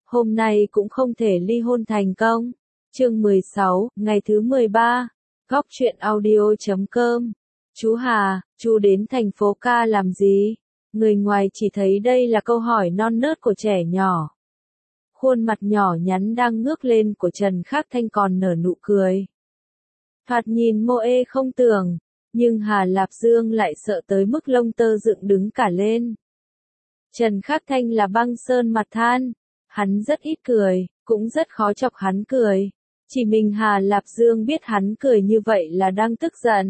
hôm nay cũng không thể ly hôn thành công. Chương 16, ngày thứ 13. Góc truyện audio.com. Chú Hà, chú đến thành phố ca làm gì? Người ngoài chỉ thấy đây là câu hỏi non nớt của trẻ nhỏ. Khuôn mặt nhỏ nhắn đang ngước lên của Trần Khắc Thanh còn nở nụ cười. Thoạt nhìn mô ê không tưởng, nhưng Hà Lạp Dương lại sợ tới mức lông tơ dựng đứng cả lên. Trần Khắc Thanh là băng sơn mặt than, hắn rất ít cười, cũng rất khó chọc hắn cười. Chỉ mình Hà Lạp Dương biết hắn cười như vậy là đang tức giận.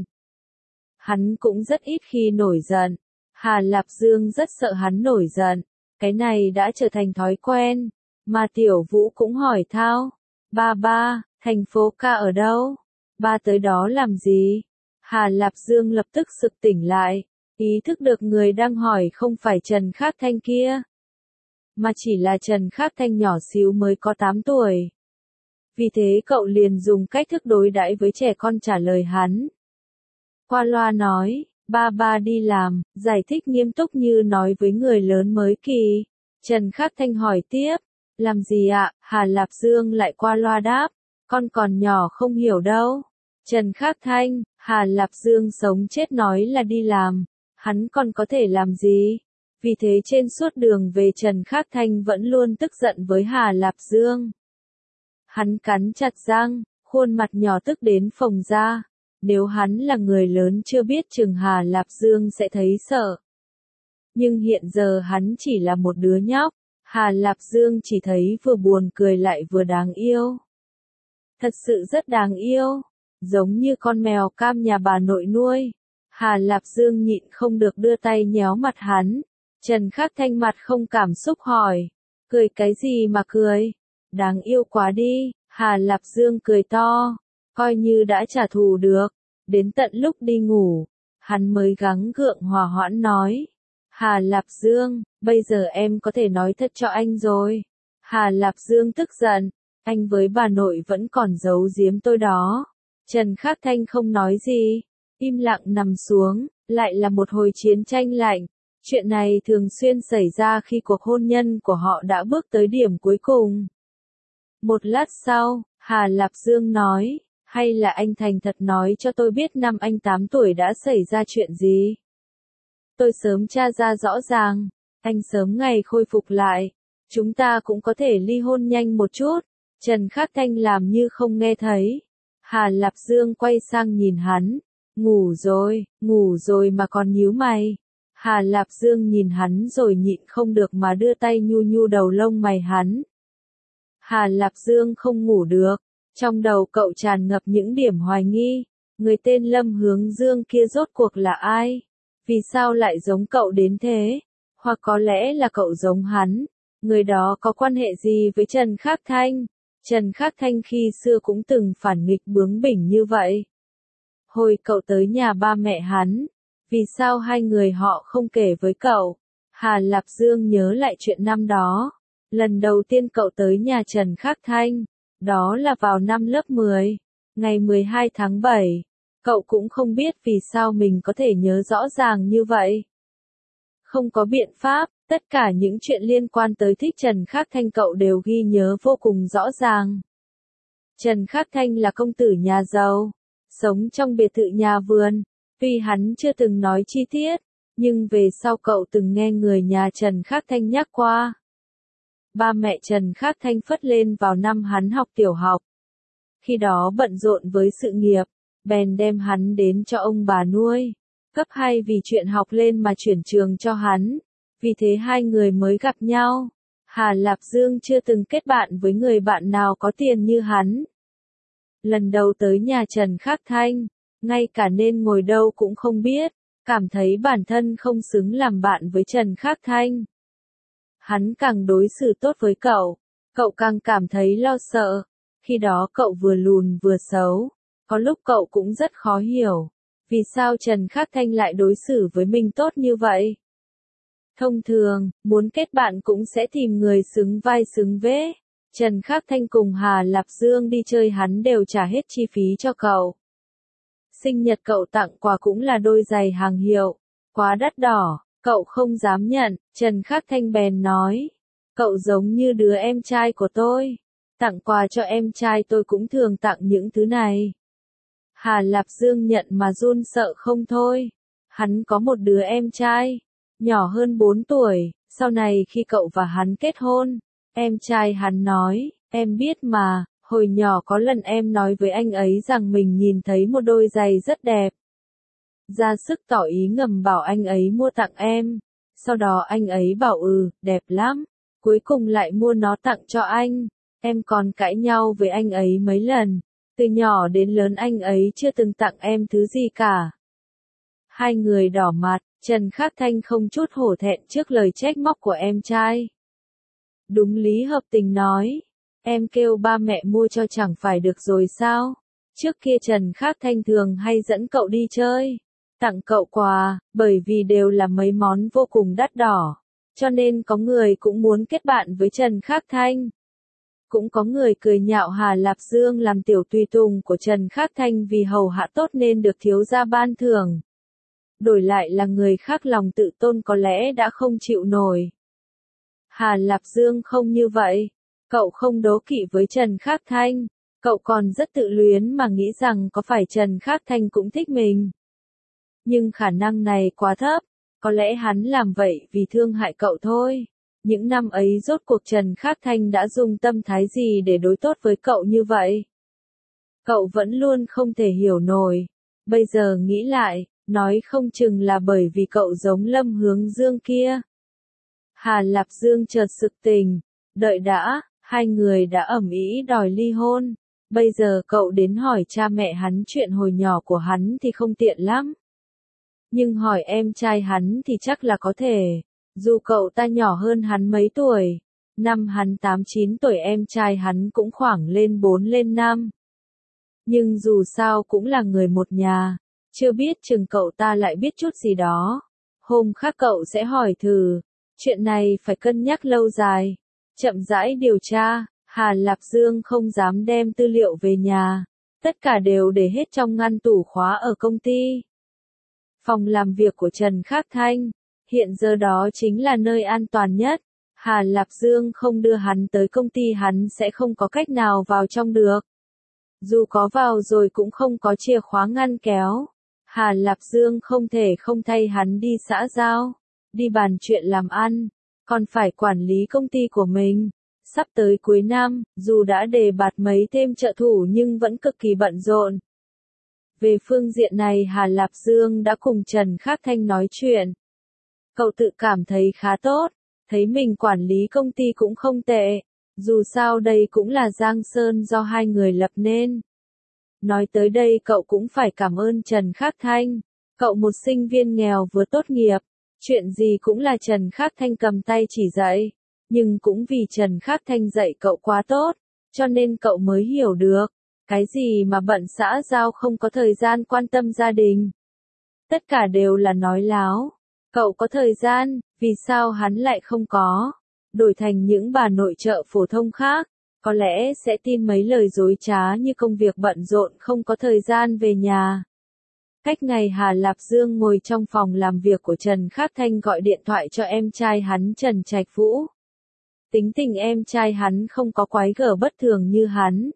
Hắn cũng rất ít khi nổi giận. Hà Lạp Dương rất sợ hắn nổi giận. Cái này đã trở thành thói quen. Mà Tiểu Vũ cũng hỏi thao. Ba, thành phố ca ở đâu? Ba tới đó làm gì? Hà Lạp Dương lập tức sực tỉnh lại. Ý thức được người đang hỏi không phải Trần Khắc Thanh kia. Mà chỉ là Trần Khắc Thanh nhỏ xíu mới có 8 tuổi. Vì thế cậu liền dùng cách thức đối đãi với trẻ con trả lời hắn. Qua loa nói, ba đi làm, giải thích nghiêm túc như nói với người lớn mới kỳ. Trần Khắc Thanh hỏi tiếp, làm gì ạ? Hà Lạp Dương lại qua loa đáp, con còn nhỏ không hiểu đâu. Trần Khắc Thanh, Hà Lạp Dương sống chết nói là đi làm, hắn còn có thể làm gì? Vì thế trên suốt đường về Trần Khắc Thanh vẫn luôn tức giận với Hà Lạp Dương. Hắn cắn chặt răng, khuôn mặt nhỏ tức đến phồng ra. Nếu hắn là người lớn chưa biết chừng Hà Lạp Dương sẽ thấy sợ. Nhưng hiện giờ hắn chỉ là một đứa nhóc, Hà Lạp Dương chỉ thấy vừa buồn cười lại vừa đáng yêu. Thật sự rất đáng yêu, giống như con mèo cam nhà bà nội nuôi. Hà Lạp Dương nhịn không được đưa tay nhéo mặt hắn. Trần Khắc Thanh mặt không cảm xúc hỏi, cười cái gì mà cười? Đáng yêu quá đi. Hà Lạp Dương cười to, coi như đã trả thù được. Đến tận lúc đi ngủ, hắn mới gắng gượng hòa hoãn nói. Hà Lạp Dương, bây giờ em có thể nói thật cho anh rồi. Hà Lạp Dương tức giận, anh với bà nội vẫn còn giấu giếm tôi đó. Trần Khắc Thanh không nói gì, im lặng nằm xuống, lại là một hồi chiến tranh lạnh. Chuyện này thường xuyên xảy ra khi cuộc hôn nhân của họ đã bước tới điểm cuối cùng. Một lát sau, Hà Lạp Dương nói, hay là anh thành thật nói cho tôi biết năm anh 8 tuổi đã xảy ra chuyện gì. Tôi sớm tra ra rõ ràng, anh sớm ngày khôi phục lại, chúng ta cũng có thể ly hôn nhanh một chút. Trần Khắc Thanh làm như không nghe thấy. Hà Lạp Dương quay sang nhìn hắn, ngủ rồi mà còn nhíu mày. Hà Lạp Dương nhìn hắn rồi nhịn không được mà đưa tay nhu nhu đầu lông mày hắn. Hà Lạp Dương không ngủ được, trong đầu cậu tràn ngập những điểm hoài nghi, người tên Lâm Hướng Dương kia rốt cuộc là ai? Vì sao lại giống cậu đến thế? Hoặc có lẽ là cậu giống hắn, người đó có quan hệ gì với Trần Khắc Thanh? Trần Khắc Thanh khi xưa cũng từng phản nghịch bướng bỉnh như vậy. Hồi cậu tới nhà ba mẹ hắn, vì sao hai người họ không kể với cậu? Hà Lạp Dương nhớ lại chuyện năm đó. Lần đầu tiên cậu tới nhà Trần Khắc Thanh, đó là vào năm lớp 10, ngày 12 tháng 7. Cậu cũng không biết vì sao mình có thể nhớ rõ ràng như vậy. Không có biện pháp, tất cả những chuyện liên quan tới thích Trần Khắc Thanh cậu đều ghi nhớ vô cùng rõ ràng. Trần Khắc Thanh là công tử nhà giàu, sống trong biệt thự nhà vườn, tuy hắn chưa từng nói chi tiết, nhưng về sau cậu từng nghe người nhà Trần Khắc Thanh nhắc qua. Ba mẹ Trần Khắc Thanh phất lên vào năm hắn học tiểu học. Khi đó bận rộn với sự nghiệp, bèn đem hắn đến cho ông bà nuôi. Cấp 2 vì chuyện học lên mà chuyển trường cho hắn. Vì thế hai người mới gặp nhau. Hà Lạp Dương chưa từng kết bạn với người bạn nào có tiền như hắn. Lần đầu tới nhà Trần Khắc Thanh, ngay cả nên ngồi đâu cũng không biết, cảm thấy bản thân không xứng làm bạn với Trần Khắc Thanh. Hắn càng đối xử tốt với cậu càng cảm thấy lo sợ. Khi đó cậu vừa lùn vừa xấu, có lúc cậu cũng rất khó hiểu, vì sao Trần Khắc Thanh lại đối xử với mình tốt như vậy. Thông thường, muốn kết bạn cũng sẽ tìm người xứng vai xứng vế. Trần Khắc Thanh cùng Hà Lạp Dương đi chơi hắn đều trả hết chi phí cho cậu. Sinh nhật cậu tặng quà cũng là đôi giày hàng hiệu, quá đắt đỏ. Cậu không dám nhận, Trần Khắc Thanh bèn nói. Cậu giống như đứa em trai của tôi. Tặng quà cho em trai tôi cũng thường tặng những thứ này. Hà Lạp Dương nhận mà run sợ không thôi. Hắn có một đứa em trai, nhỏ hơn 4 tuổi, sau này khi cậu và hắn kết hôn, em trai hắn nói, em biết mà, hồi nhỏ có lần em nói với anh ấy rằng mình nhìn thấy một đôi giày rất đẹp. Ra sức tỏ ý ngầm bảo anh ấy mua tặng em, sau đó anh ấy bảo đẹp lắm, cuối cùng lại mua nó tặng cho anh. Em còn cãi nhau với anh ấy mấy lần, từ nhỏ đến lớn anh ấy chưa từng tặng em thứ gì cả. Hai người đỏ mặt, Trần Khắc Thanh không chút hổ thẹn trước lời trách móc của em trai. Đúng lý hợp tình nói, em kêu ba mẹ mua cho chẳng phải được rồi sao? Trước kia Trần Khắc Thanh thường hay dẫn cậu đi chơi, tặng cậu quà, bởi vì đều là mấy món vô cùng đắt đỏ, cho nên có người cũng muốn kết bạn với Trần Khắc Thanh. Cũng có người cười nhạo Hà Lạp Dương làm tiểu tùy tùng của Trần Khắc Thanh vì hầu hạ tốt nên được thiếu gia ban thưởng. Đổi lại là người khác lòng tự tôn có lẽ đã không chịu nổi. Hà Lạp Dương không như vậy. Cậu không đố kỵ với Trần Khắc Thanh. Cậu còn rất tự luyến mà nghĩ rằng có phải Trần Khắc Thanh cũng thích mình. Nhưng khả năng này quá thấp. Có lẽ hắn làm vậy vì thương hại cậu thôi. Những năm ấy rốt cuộc Trần Khắc Thanh đã dùng tâm thái gì để đối tốt với cậu như vậy? Cậu vẫn luôn không thể hiểu nổi. Bây giờ nghĩ lại, nói không chừng là bởi vì cậu giống Lâm Hướng Dương kia. Hà Lạp Dương chợt sực tỉnh, đợi đã, hai người đã ầm ĩ đòi ly hôn. Bây giờ cậu đến hỏi cha mẹ hắn chuyện hồi nhỏ của hắn thì không tiện lắm. Nhưng hỏi em trai hắn thì chắc là có thể. Dù cậu ta nhỏ hơn hắn mấy tuổi, năm hắn 8-9 tuổi em trai hắn cũng khoảng lên 4 lên 5. Nhưng dù sao cũng là người một nhà, chưa biết chừng cậu ta lại biết chút gì đó. Hôm khác cậu sẽ hỏi thử, chuyện này phải cân nhắc lâu dài, chậm rãi điều tra. Hà Lạp Dương không dám đem tư liệu về nhà, tất cả đều để hết trong ngăn tủ khóa ở công ty. Phòng làm việc của Trần Khắc Thanh, hiện giờ đó chính là nơi an toàn nhất. Hà Lạp Dương không đưa hắn tới công ty hắn sẽ không có cách nào vào trong được. Dù có vào rồi cũng không có chìa khóa ngăn kéo. Hà Lạp Dương không thể không thay hắn đi xã giao, đi bàn chuyện làm ăn, còn phải quản lý công ty của mình. Sắp tới cuối năm, dù đã đề bạt mấy thêm trợ thủ nhưng vẫn cực kỳ bận rộn. Về phương diện này Hà Lạp Dương đã cùng Trần Khắc Thanh nói chuyện. Cậu tự cảm thấy khá tốt, thấy mình quản lý công ty cũng không tệ. Dù sao đây cũng là giang sơn do hai người lập nên. Nói tới đây cậu cũng phải cảm ơn Trần Khắc Thanh. Cậu một sinh viên nghèo vừa tốt nghiệp, chuyện gì cũng là Trần Khắc Thanh cầm tay chỉ dạy. Nhưng cũng vì Trần Khắc Thanh dạy cậu quá tốt, cho nên cậu mới hiểu được, cái gì mà bận xã giao không có thời gian quan tâm gia đình. Tất cả đều là nói láo. Cậu có thời gian, vì sao hắn lại không có? Đổi thành những bà nội trợ phổ thông khác, có lẽ sẽ tin mấy lời dối trá như công việc bận rộn không có thời gian về nhà. Cách ngày Hà Lạp Dương ngồi trong phòng làm việc của Trần Khắc Thanh gọi điện thoại cho em trai hắn Trần Trạch Vũ. Tính tình em trai hắn không có quái gở bất thường như hắn.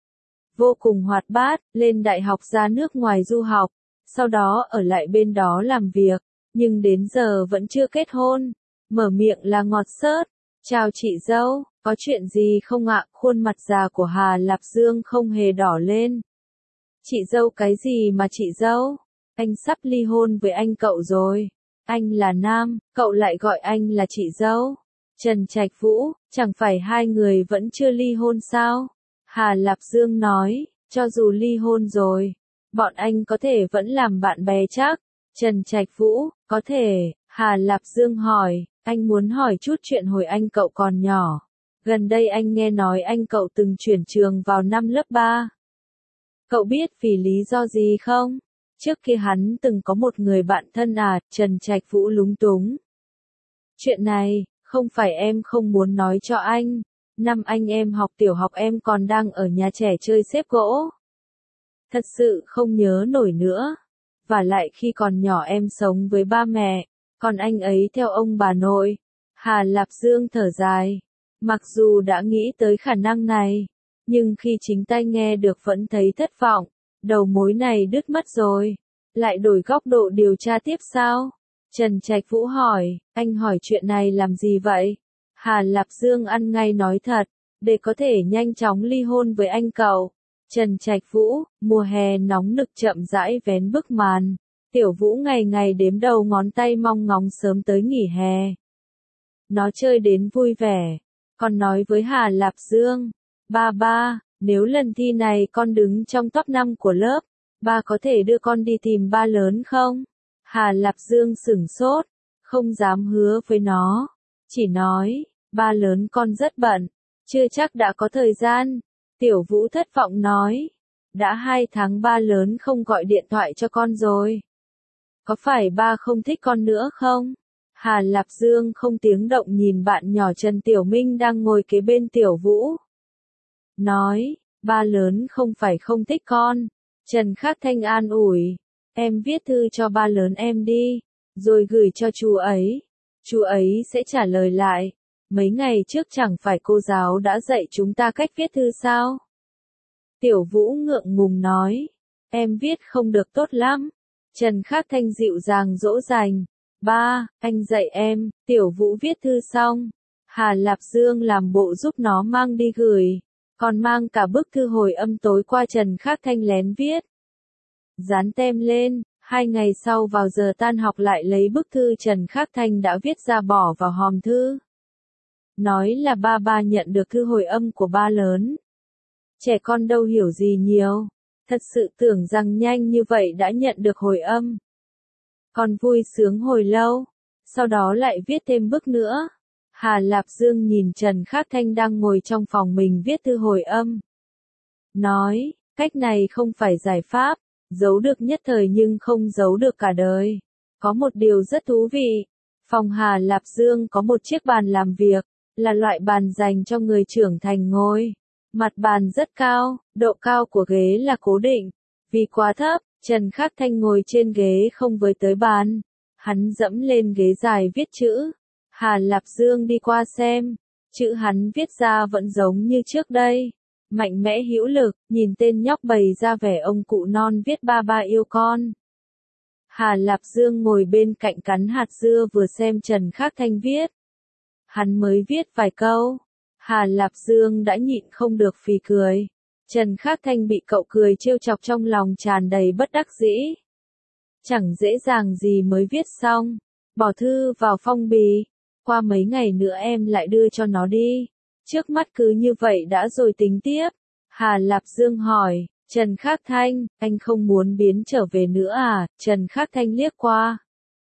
Vô cùng hoạt bát, lên đại học ra nước ngoài du học, sau đó ở lại bên đó làm việc, nhưng đến giờ vẫn chưa kết hôn. Mở miệng là ngọt xớt. Chào chị dâu, có chuyện gì không ạ? Khuôn mặt già của Hà Lạp Dương không hề đỏ lên. Chị dâu cái gì mà chị dâu? Anh sắp ly hôn với anh cậu rồi. Anh là nam, cậu lại gọi anh là chị dâu. Trần Trạch Vũ, chẳng phải hai người vẫn chưa ly hôn sao? Hà Lạp Dương nói, cho dù ly hôn rồi, bọn anh có thể vẫn làm bạn bè chắc. Trần Trạch Vũ, có thể. Hà Lạp Dương hỏi, anh muốn hỏi chút chuyện hồi anh cậu còn nhỏ. Gần đây anh nghe nói anh cậu từng chuyển trường vào năm lớp 3. Cậu biết vì lý do gì không? Trước kia hắn từng có một người bạn thân Trần Trạch Vũ lúng túng. Chuyện này, không phải em không muốn nói cho anh. Năm anh em học tiểu học em còn đang ở nhà trẻ chơi xếp gỗ. Thật sự không nhớ nổi nữa. Và lại khi còn nhỏ em sống với ba mẹ, còn anh ấy theo ông bà nội. Hà Lạp Dương thở dài. Mặc dù đã nghĩ tới khả năng này, nhưng khi chính tay nghe được vẫn thấy thất vọng, đầu mối này đứt mất rồi. Lại đổi góc độ điều tra tiếp sao? Trần Trạch Vũ hỏi, anh hỏi chuyện này làm gì vậy? Hà Lạp Dương ăn ngay nói thật, để có thể nhanh chóng ly hôn với anh cậu. Trần Trạch Vũ, mùa hè nóng nực chậm rãi vén bức màn. Tiểu Vũ ngày ngày đếm đầu ngón tay mong ngóng sớm tới nghỉ hè. Nó chơi đến vui vẻ, còn nói với Hà Lạp Dương, ba, nếu lần thi này con đứng trong top 5 của lớp, ba có thể đưa con đi tìm ba lớn không? Hà Lạp Dương sửng sốt, không dám hứa với nó, chỉ nói, ba lớn con rất bận, chưa chắc đã có thời gian. Tiểu Vũ thất vọng nói, đã 2 tháng ba lớn không gọi điện thoại cho con rồi. Có phải ba không thích con nữa không? Hà Lạp Dương không tiếng động nhìn bạn nhỏ Trần Tiểu Minh đang ngồi kế bên Tiểu Vũ. Nói, ba lớn không phải không thích con. Trần Khắc Thanh an ủi, em viết thư cho ba lớn em đi, rồi gửi cho chú ấy. Chú ấy sẽ trả lời lại. Mấy ngày trước chẳng phải cô giáo đã dạy chúng ta cách viết thư sao? Tiểu Vũ ngượng ngùng nói, em viết không được tốt lắm. Trần Khắc Thanh dịu dàng dỗ dành, ba, anh dạy em. Tiểu Vũ viết thư xong, Hà Lạp Dương làm bộ giúp nó mang đi gửi, còn mang cả bức thư hồi âm tối qua Trần Khắc Thanh lén viết. Dán tem lên, 2 ngày sau vào giờ tan học lại lấy bức thư Trần Khắc Thanh đã viết ra bỏ vào hòm thư. Nói là ba nhận được thư hồi âm của ba lớn. Trẻ con đâu hiểu gì nhiều, thật sự tưởng rằng nhanh như vậy đã nhận được hồi âm. Con vui sướng hồi lâu, sau đó lại viết thêm bức nữa. Hà Lạp Dương nhìn Trần Khắc Thanh đang ngồi trong phòng mình viết thư hồi âm. Nói, cách này không phải giải pháp, giấu được nhất thời nhưng không giấu được cả đời. Có một điều rất thú vị, phòng Hà Lạp Dương có một chiếc bàn làm việc, là loại bàn dành cho người trưởng thành ngồi. Mặt bàn rất cao, độ cao của ghế là cố định. Vì quá thấp, Trần Khắc Thanh ngồi trên ghế không với tới bàn. Hắn dẫm lên ghế dài viết chữ. Hà Lạp Dương đi qua xem. Chữ hắn viết ra vẫn giống như trước đây. Mạnh mẽ hữu lực, nhìn tên nhóc bày ra vẻ ông cụ non viết ba yêu con. Hà Lạp Dương ngồi bên cạnh cắn hạt dưa vừa xem Trần Khắc Thanh viết. Hắn mới viết vài câu. Hà Lạp Dương đã nhịn không được phì cười. Trần Khắc Thanh bị cậu cười trêu chọc trong lòng tràn đầy bất đắc dĩ. Chẳng dễ dàng gì mới viết xong. Bỏ thư vào phong bì. Qua mấy ngày nữa em lại đưa cho nó đi. Trước mắt cứ như vậy đã rồi tính tiếp. Hà Lạp Dương hỏi, Trần Khắc Thanh, anh không muốn biến trở về nữa à? Trần Khắc Thanh liếc qua.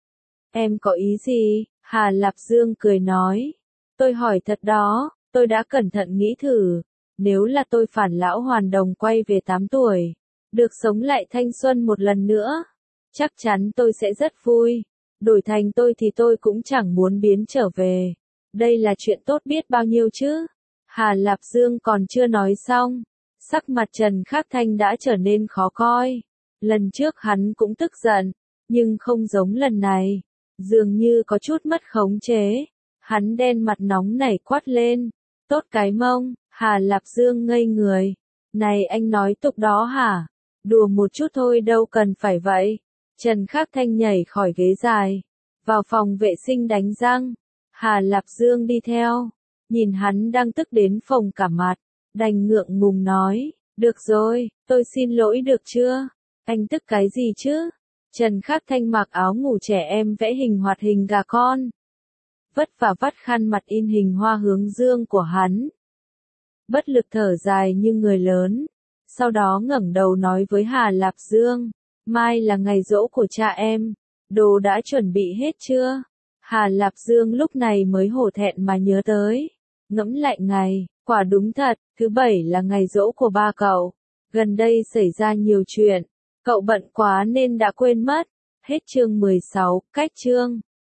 Em có ý gì? Hà Lạp Dương cười nói. Tôi hỏi thật đó, tôi đã cẩn thận nghĩ thử. Nếu là tôi phản lão hoàn đồng quay về 8 tuổi, được sống lại thanh xuân một lần nữa, chắc chắn tôi sẽ rất vui. Đổi thành tôi thì tôi cũng chẳng muốn biến trở về. Đây là chuyện tốt biết bao nhiêu chứ. Hà Lạp Dương còn chưa nói xong. Sắc mặt Trần Khắc Thanh đã trở nên khó coi. Lần trước hắn cũng tức giận, nhưng không giống lần này. Dường như có chút mất khống chế. Hắn đen mặt nóng nảy quát lên. Tốt cái mông. Hà Lạp Dương ngây người. Này anh nói tục đó hả? Đùa một chút thôi đâu cần phải vậy. Trần Khắc Thanh nhảy khỏi ghế dài. Vào phòng vệ sinh đánh răng. Hà Lạp Dương đi theo. Nhìn hắn đang tức đến phồng cả mặt. Đành ngượng ngùng nói. Được rồi, tôi xin lỗi được chưa? Anh tức cái gì chứ? Trần Khắc Thanh mặc áo ngủ trẻ em vẽ hình hoạt hình gà con. Vất vả vắt khăn mặt in hình hoa hướng dương của hắn. Bất lực thở dài như người lớn. Sau đó ngẩng đầu nói với Hà Lạp Dương. Mai là ngày giỗ của cha em. Đồ đã chuẩn bị hết chưa? Hà Lạp Dương lúc này mới hổ thẹn mà nhớ tới. Ngẫm lại ngày, quả đúng thật, thứ 7 là ngày giỗ của ba cậu. Gần đây xảy ra nhiều chuyện. Cậu bận quá nên đã quên mất. Hết chương 16, cách chương.